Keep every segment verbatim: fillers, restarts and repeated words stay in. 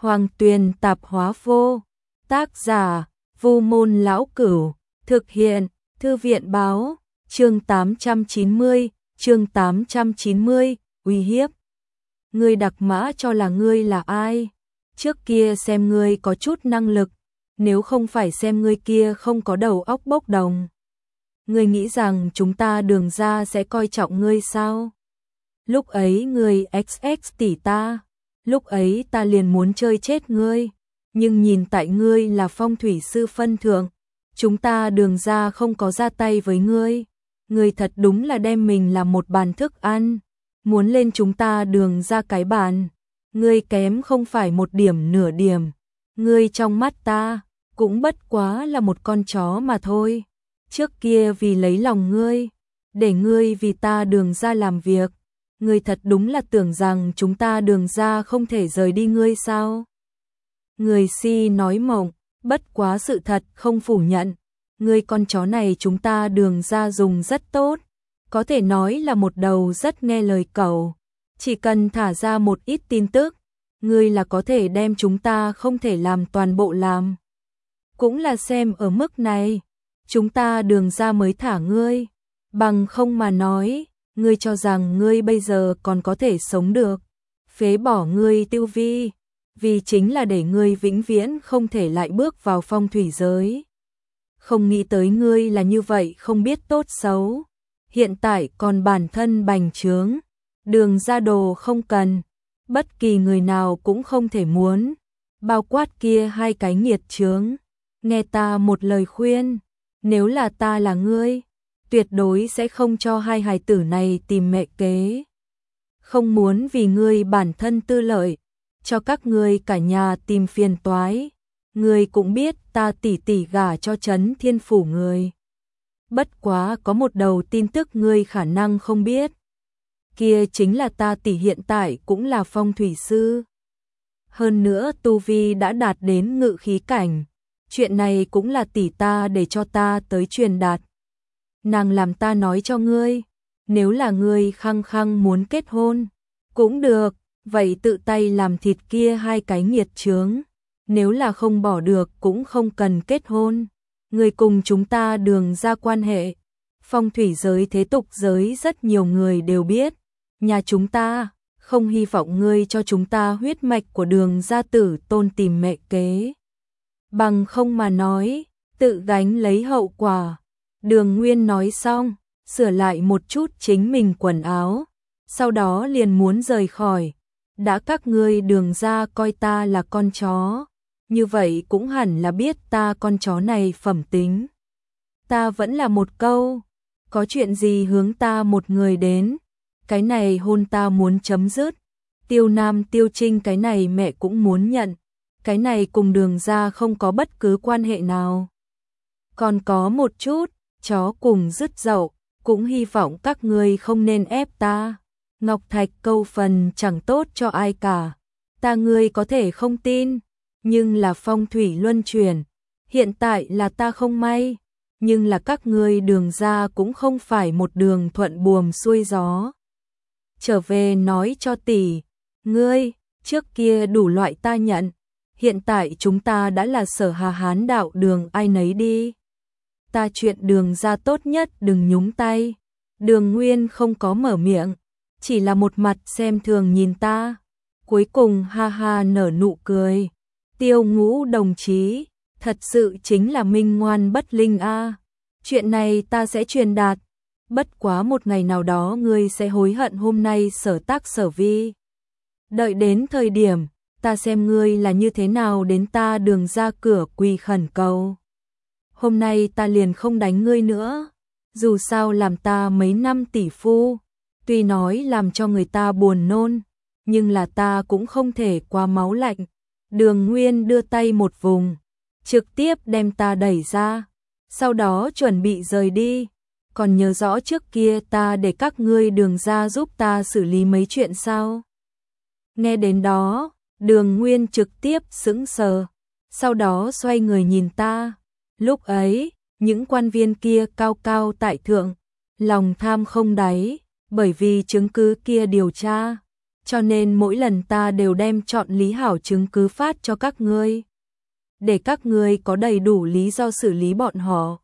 Hoàng Tuyền Tạp Hóa Vô. Tác giả: Vu Môn Lão Cửu. Thực hiện: Thư viện báo. Chương tám trăm chín mươi, chương tám trăm chín mươi, uy hiếp. Ngươi đặc mã cho là ngươi là ai? Trước kia xem ngươi có chút năng lực, nếu không phải xem ngươi kia không có đầu óc bốc đồng. Ngươi nghĩ rằng chúng ta Đường gia sẽ coi trọng ngươi sao? Lúc ấy ngươi ích ích tỷ ta, lúc ấy ta liền muốn chơi chết ngươi, nhưng nhìn tại ngươi là phong thủy sư phân thượng, chúng ta Đường gia không có ra tay với ngươi. Ngươi thật đúng là đem mình làm một bàn thức ăn, muốn lên chúng ta Đường gia cái bàn. Ngươi kém không phải một điểm nửa điểm, ngươi trong mắt ta cũng bất quá là một con chó mà thôi. Trước kia vì lấy lòng ngươi, để ngươi vì ta Đường gia làm việc, ngươi thật đúng là tưởng rằng chúng ta Đường gia không thể rời đi ngươi sao? Ngươi si nói mộng, bất quá sự thật không phủ nhận. Ngươi con chó này chúng ta Đường gia dùng rất tốt, có thể nói là một đầu rất nghe lời cẩu. Chỉ cần thả ra một ít tin tức, ngươi là có thể đem chúng ta không thể làm toàn bộ làm. Cũng là xem ở mức này, chúng ta Đường gia mới thả ngươi. Bằng không mà nói, ngươi cho rằng ngươi bây giờ còn có thể sống được. Phế bỏ ngươi tiêu vi, vì chính là để ngươi vĩnh viễn không thể lại bước vào phong thủy giới. Không nghĩ tới ngươi là như vậy không biết tốt xấu. Hiện tại còn bản thân bành trướng, Đường gia đồ không cần, bất kỳ người nào cũng không thể muốn, bao quát kia hai cái nghiệt chướng. Nghe ta một lời khuyên, nếu là ta là ngươi, tuyệt đối sẽ không cho hai hài tử này tìm mẹ kế. Không muốn vì ngươi bản thân tư lợi, cho các ngươi cả nhà tìm phiền toái. Ngươi cũng biết ta tỉ tỉ gả cho Trấn Thiên Phủ người. Bất quá có một đầu tin tức ngươi khả năng không biết. Kia chính là ta tỷ hiện tại cũng là phong thủy sư. Hơn nữa tu vi đã đạt đến ngự khí cảnh. Chuyện này cũng là tỷ ta để cho ta tới truyền đạt. Nàng làm ta nói cho ngươi, nếu là ngươi khăng khăng muốn kết hôn, cũng được, vậy tự tay làm thịt kia hai cái nghiệt chướng. Nếu là không bỏ được cũng không cần kết hôn. Ngươi cùng chúng ta Đường gia quan hệ, phong thủy giới thế tục giới rất nhiều người đều biết. Nhà chúng ta không hy vọng ngươi cho chúng ta huyết mạch của Đường gia tử tôn tìm mẹ kế. Bằng không mà nói, tự gánh lấy hậu quả. Đường Nguyên nói xong, sửa lại một chút chính mình quần áo, sau đó liền muốn rời khỏi. Đã các ngươi Đường gia coi ta là con chó, như vậy cũng hẳn là biết ta con chó này phẩm tính. Ta vẫn là một câu, có chuyện gì hướng ta một người đến, cái này hôn ta muốn chấm dứt. Tiêu Nam Tiêu Trinh cái này mẹ cũng muốn nhận, cái này cùng Đường gia không có bất cứ quan hệ nào. Còn có một chút, chó cùng dứt dậu, cũng hy vọng các ngươi không nên ép ta. Ngọc Thạch câu phần chẳng tốt cho ai cả, ta ngươi có thể không tin, nhưng là phong thủy luân chuyển. Hiện tại là ta không may, nhưng là các ngươi Đường gia cũng không phải một đường thuận buồm xuôi gió. Trở về nói cho tỷ, ngươi, trước kia đủ loại ta nhận, hiện tại chúng ta đã là Sở Hà Hán đạo đường ai nấy đi. Ta chuyện Đường gia tốt nhất đừng nhúng tay. Đường Nguyên không có mở miệng, chỉ là một mặt xem thường nhìn ta. Cuối cùng ha ha nở nụ cười. Tiêu Ngũ đồng chí, thật sự chính là minh ngoan bất linh a. Chuyện này ta sẽ truyền đạt, bất quá một ngày nào đó ngươi sẽ hối hận hôm nay sở tác sở vi. Đợi đến thời điểm, ta xem ngươi là như thế nào đến ta Đường ra cửa quỳ khẩn cầu. Hôm nay ta liền không đánh ngươi nữa, dù sao làm ta mấy năm tỷ phu, tuy nói làm cho người ta buồn nôn, nhưng là ta cũng không thể qua máu lạnh. Đường Nguyên đưa tay một vùng, trực tiếp đem ta đẩy ra, sau đó chuẩn bị rời đi. Còn nhớ rõ trước kia ta để các ngươi Đường gia giúp ta xử lý mấy chuyện sao? Nghe đến đó, Đường Nguyên trực tiếp sững sờ, sau đó xoay người nhìn ta. Lúc ấy, những quan viên kia cao cao tại thượng, lòng tham không đáy, bởi vì chứng cứ kia điều tra, cho nên mỗi lần ta đều đem chọn lý hảo chứng cứ phát cho các ngươi, để các ngươi có đầy đủ lý do xử lý bọn họ.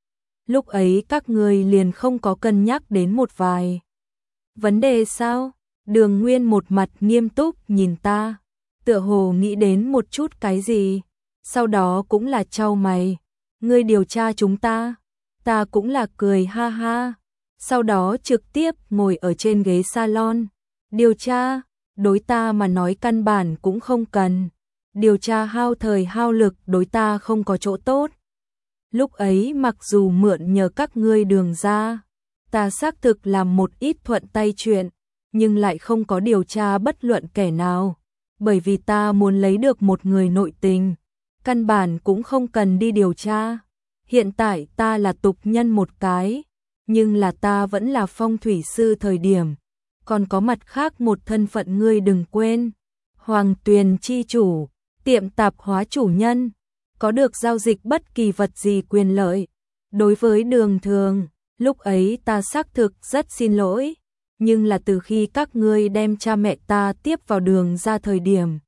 Lúc ấy các ngươi liền không có cân nhắc đến một vài vấn đề sao? Đường Nguyên một mặt nghiêm túc nhìn ta, tựa hồ nghĩ đến một chút cái gì, sau đó cũng là chau mày. Ngươi điều tra chúng ta? Ta cũng là cười ha ha, sau đó trực tiếp ngồi ở trên ghế salon. Điều tra, đối ta mà nói căn bản cũng không cần. Điều tra hao thời hao lực đối ta không có chỗ tốt. Lúc ấy mặc dù mượn nhờ các ngươi Đường ra, ta xác thực làm một ít thuận tay chuyện, nhưng lại không có điều tra bất luận kẻ nào, bởi vì ta muốn lấy được một người nội tình, căn bản cũng không cần đi điều tra. Hiện tại ta là tục nhân một cái, nhưng là ta vẫn là phong thủy sư thời điểm, còn có mặt khác một thân phận ngươi đừng quên, Hoàng Tuyền chi chủ, tiệm tạp hóa chủ nhân, có được giao dịch bất kỳ vật gì quyền lợi. Đối với Đường Thường, lúc ấy ta xác thực rất xin lỗi, nhưng là từ khi các ngươi đem cha mẹ ta tiếp vào Đường ra thời điểm,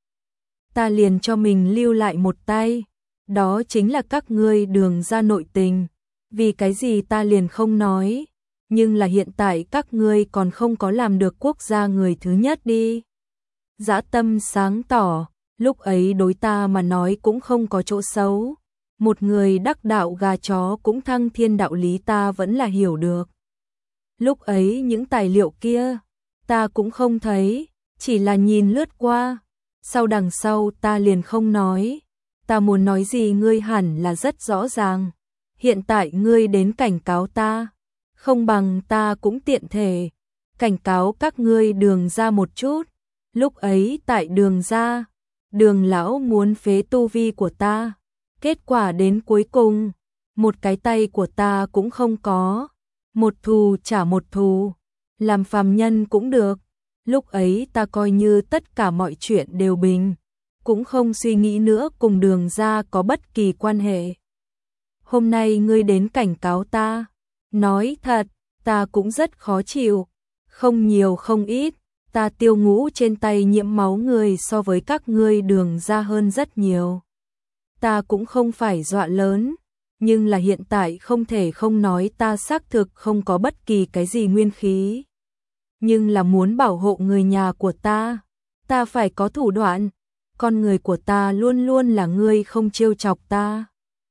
ta liền cho mình lưu lại một tay, đó chính là các ngươi Đường ra nội tình, vì cái gì ta liền không nói, nhưng là hiện tại các ngươi còn không có làm được quốc gia người thứ nhất đi. Dã tâm sáng tỏ, lúc ấy đối ta mà nói cũng không có chỗ xấu, một người đắc đạo gà chó cũng thăng thiên đạo lý ta vẫn là hiểu được. Lúc ấy những tài liệu kia, ta cũng không thấy, chỉ là nhìn lướt qua, sau đằng sau ta liền không nói, ta muốn nói gì ngươi hẳn là rất rõ ràng, hiện tại ngươi đến cảnh cáo ta, không bằng ta cũng tiện thể, cảnh cáo các ngươi Đường ra một chút, lúc ấy tại Đường ra, Đường lão muốn phế tu vi của ta, kết quả đến cuối cùng, một cái tay của ta cũng không có, một thù trả một thù, làm phàm nhân cũng được, lúc ấy ta coi như tất cả mọi chuyện đều bình, cũng không suy nghĩ nữa cùng Đường ra có bất kỳ quan hệ. Hôm nay ngươi đến cảnh cáo ta, nói thật, ta cũng rất khó chịu, không nhiều không ít, ta Tiêu Ngũ trên tay nhiễm máu người so với các ngươi Đường ra hơn rất nhiều. Ta cũng không phải dọa lớn, nhưng là hiện tại không thể không nói ta xác thực không có bất kỳ cái gì nguyên khí. Nhưng là muốn bảo hộ người nhà của ta, ta phải có thủ đoạn, con người của ta luôn luôn là ngươi không trêu chọc ta.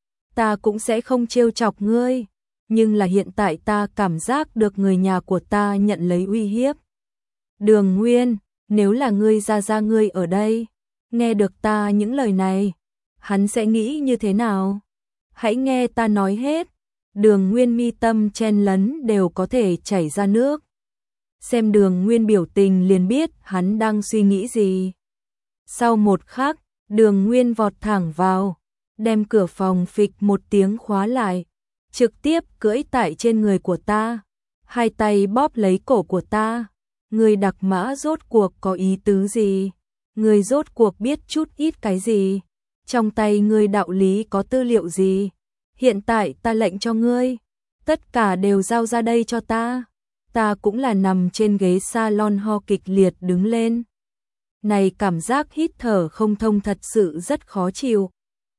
Ta cũng sẽ không trêu chọc ngươi, nhưng là hiện tại ta cảm giác được người nhà của ta nhận lấy uy hiếp. Đường Nguyên, nếu là ngươi ra ra ngươi ở đây, nghe được ta những lời này, hắn sẽ nghĩ như thế nào? Hãy nghe ta nói hết. Đường Nguyên mi tâm chen lấn đều có thể chảy ra nước. Xem Đường Nguyên biểu tình liền biết hắn đang suy nghĩ gì. Sau một khắc, Đường Nguyên vọt thẳng vào, đem cửa phòng phịch một tiếng khóa lại, trực tiếp cưỡi tại trên người của ta, hai tay bóp lấy cổ của ta. Người đặc mã rốt cuộc có ý tứ gì? Người rốt cuộc biết chút ít cái gì? Trong tay ngươi đạo lý có tư liệu gì? Hiện tại ta lệnh cho ngươi, tất cả đều giao ra đây cho ta. Ta cũng là nằm trên ghế salon ho kịch liệt đứng lên. Này cảm giác hít thở không thông thật sự rất khó chịu.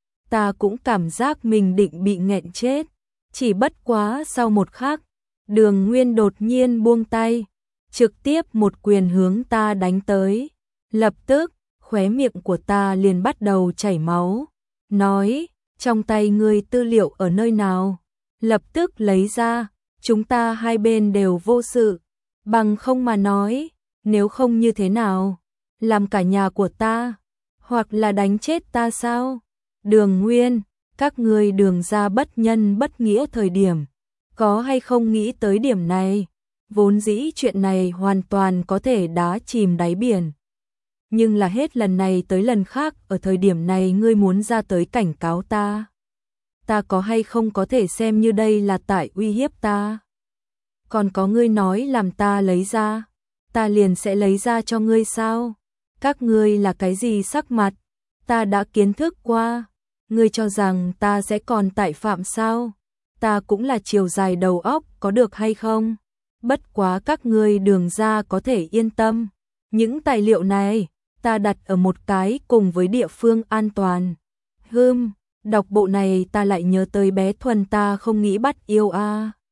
Ta cũng cảm giác mình định bị nghẹn chết. Chỉ bất quá sau một khắc, Đường Nguyên đột nhiên buông tay, trực tiếp một quyền hướng ta đánh tới. Lập tức, khóe miệng của ta liền bắt đầu chảy máu. Nói, trong tay ngươi tư liệu ở nơi nào? Lập tức lấy ra, chúng ta hai bên đều vô sự. Bằng không mà nói, nếu không như thế nào? Làm cả nhà của ta, hoặc là đánh chết ta sao? Đường Nguyên, các ngươi Đường ra bất nhân bất nghĩa thời điểm, có hay không nghĩ tới điểm này? Vốn dĩ chuyện này hoàn toàn có thể đá chìm đáy biển. Nhưng là hết lần này tới lần khác ở thời điểm này ngươi muốn ra tới cảnh cáo ta. Ta có hay không có thể xem như đây là tại uy hiếp ta? Còn có ngươi nói làm ta lấy ra, ta liền sẽ lấy ra cho ngươi sao? Các ngươi là cái gì sắc mặt? Ta đã kiến thức qua. Ngươi cho rằng ta sẽ còn tại phạm sao? Ta cũng là chiều dài đầu óc có được hay không? Bất quá các ngươi Đường ra có thể yên tâm. Những tài liệu này, ta đặt ở một cái cùng với địa phương an toàn. Hừm, đọc bộ này ta lại nhớ tới bé Thuần ta không nghĩ bắt yêu a.